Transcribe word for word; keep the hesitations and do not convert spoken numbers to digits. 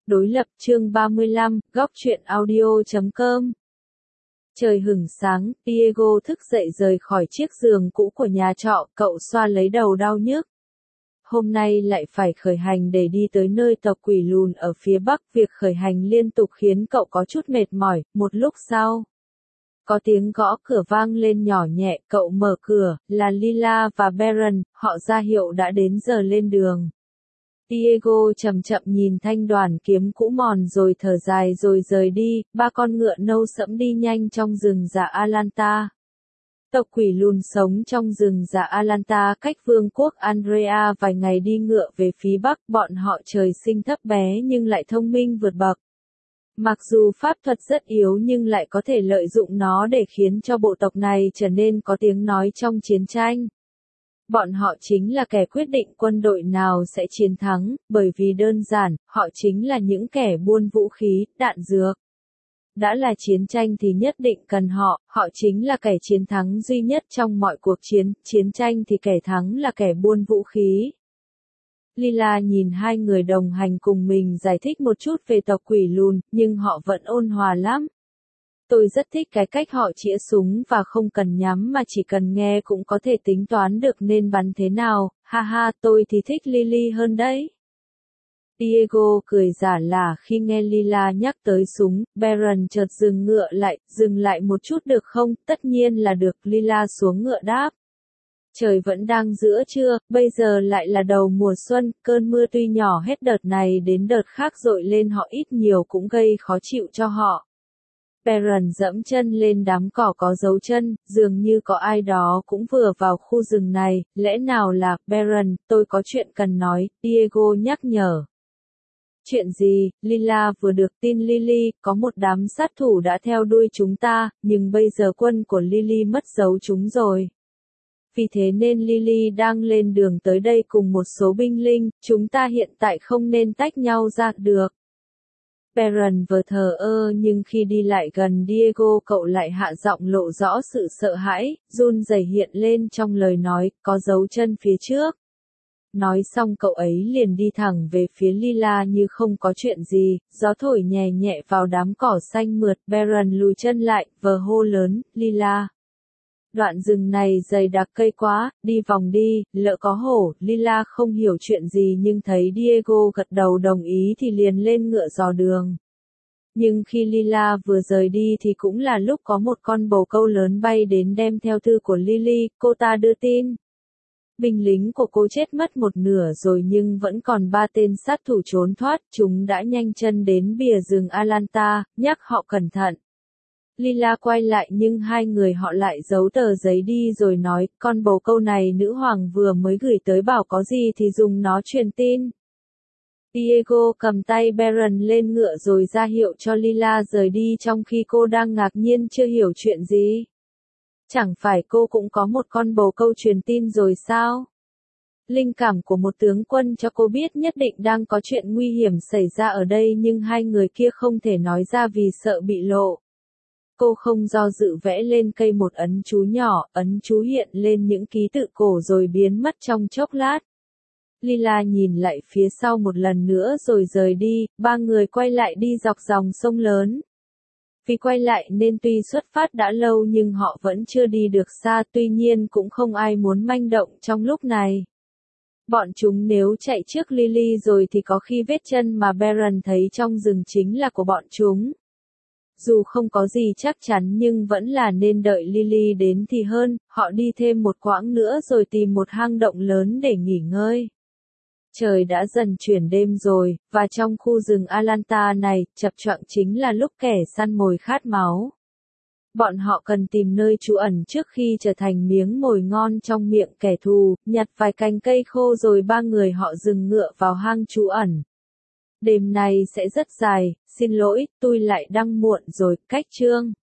Đối lập chương ba mươi lăm, góc truyện audio chấm com. Trời hửng sáng, Diego thức dậy rời khỏi chiếc giường cũ của nhà trọ, cậu xoa lấy đầu đau nhức. Hôm nay lại phải khởi hành để đi tới nơi tộc quỷ lùn ở phía bắc, việc khởi hành liên tục khiến cậu có chút mệt mỏi, một lúc sau. Có tiếng gõ cửa vang lên nhỏ nhẹ, cậu mở cửa, là Lila và Baron, họ ra hiệu đã đến giờ lên đường. Diego chậm chậm nhìn thanh đoàn kiếm cũ mòn rồi thở dài rồi rời đi, ba con ngựa nâu sẫm đi nhanh trong rừng già Atlanta. Tộc quỷ lùn sống trong rừng già Atlanta cách vương quốc Andrea vài ngày đi ngựa về phía bắc, bọn họ trời sinh thấp bé nhưng lại thông minh vượt bậc. Mặc dù pháp thuật rất yếu nhưng lại có thể lợi dụng nó để khiến cho bộ tộc này trở nên có tiếng nói trong chiến tranh. Bọn họ chính là kẻ quyết định quân đội nào sẽ chiến thắng, bởi vì đơn giản, họ chính là những kẻ buôn vũ khí, đạn dược. Đã là chiến tranh thì nhất định cần họ, họ chính là kẻ chiến thắng duy nhất trong mọi cuộc chiến, chiến tranh thì kẻ thắng là kẻ buôn vũ khí. Lila nhìn hai người đồng hành cùng mình giải thích một chút về tộc quỷ lùn, nhưng họ vẫn ôn hòa lắm. Tôi rất thích cái cách họ chĩa súng và không cần nhắm mà chỉ cần nghe cũng có thể tính toán được nên bắn thế nào, ha ha, tôi thì thích Lily hơn đấy. Diego cười giả lả khi nghe Lila nhắc tới súng, Baron chợt dừng ngựa lại, dừng lại một chút được không, tất nhiên là được, Lila xuống ngựa đáp. Trời vẫn đang giữa trưa, bây giờ lại là đầu mùa xuân, cơn mưa tuy nhỏ hết đợt này đến đợt khác dội lên họ ít nhiều cũng gây khó chịu cho họ. Baron dẫm chân lên đám cỏ có dấu chân, dường như có ai đó cũng vừa vào khu rừng này, lẽ nào là, Baron, tôi có chuyện cần nói, Diego nhắc nhở. Chuyện gì, Lila vừa được tin Lily, có một đám sát thủ đã theo đuôi chúng ta, nhưng bây giờ quân của Lily mất dấu chúng rồi. Vì thế nên Lily đang lên đường tới đây cùng một số binh linh, chúng ta hiện tại không nên tách nhau ra được. Baron vừa thờ ơ nhưng khi đi lại gần Diego cậu lại hạ giọng lộ rõ sự sợ hãi, run rẩy hiện lên trong lời nói, có dấu chân phía trước. Nói xong cậu ấy liền đi thẳng về phía Lila như không có chuyện gì, gió thổi nhẹ nhẹ vào đám cỏ xanh mượt, Baron lùi chân lại, vờ hô lớn, Lila. Đoạn rừng này dày đặc cây quá, đi vòng đi, lỡ có hổ, Lila không hiểu chuyện gì nhưng thấy Diego gật đầu đồng ý thì liền lên ngựa dò đường. Nhưng khi Lila vừa rời đi thì cũng là lúc có một con bồ câu lớn bay đến đem theo thư của Lily, cô ta đưa tin. Binh lính của cô chết mất một nửa rồi nhưng vẫn còn ba tên sát thủ trốn thoát, chúng đã nhanh chân đến bìa rừng Atlanta, nhắc họ cẩn thận. Lila quay lại nhưng hai người họ lại giấu tờ giấy đi rồi nói, con bồ câu này nữ hoàng vừa mới gửi tới bảo có gì thì dùng nó truyền tin. Diego cầm tay Baron lên ngựa rồi ra hiệu cho Lila rời đi trong khi cô đang ngạc nhiên chưa hiểu chuyện gì. Chẳng phải cô cũng có một con bồ câu truyền tin rồi sao? Linh cảm của một tướng quân cho cô biết nhất định đang có chuyện nguy hiểm xảy ra ở đây nhưng hai người kia không thể nói ra vì sợ bị lộ. Cô không do dự vẽ lên cây một ấn chú nhỏ, ấn chú hiện lên những ký tự cổ rồi biến mất trong chốc lát. Lila nhìn lại phía sau một lần nữa rồi rời đi, ba người quay lại đi dọc dòng sông lớn. Vì quay lại nên tuy xuất phát đã lâu nhưng họ vẫn chưa đi được xa, tuy nhiên cũng không ai muốn manh động trong lúc này. Bọn chúng nếu chạy trước Lily rồi thì có khi vết chân mà Baron thấy trong rừng chính là của bọn chúng. Dù không có gì chắc chắn nhưng vẫn là nên đợi Lily đến thì hơn, họ đi thêm một quãng nữa rồi tìm một hang động lớn để nghỉ ngơi. Trời đã dần chuyển đêm rồi, và trong khu rừng Atlanta này, chập choạng chính là lúc kẻ săn mồi khát máu. Bọn họ cần tìm nơi trú ẩn trước khi trở thành miếng mồi ngon trong miệng kẻ thù, nhặt vài cành cây khô rồi ba người họ dừng ngựa vào hang trú ẩn. Đêm này sẽ rất dài, xin lỗi, tôi lại đăng muộn rồi, cách chương.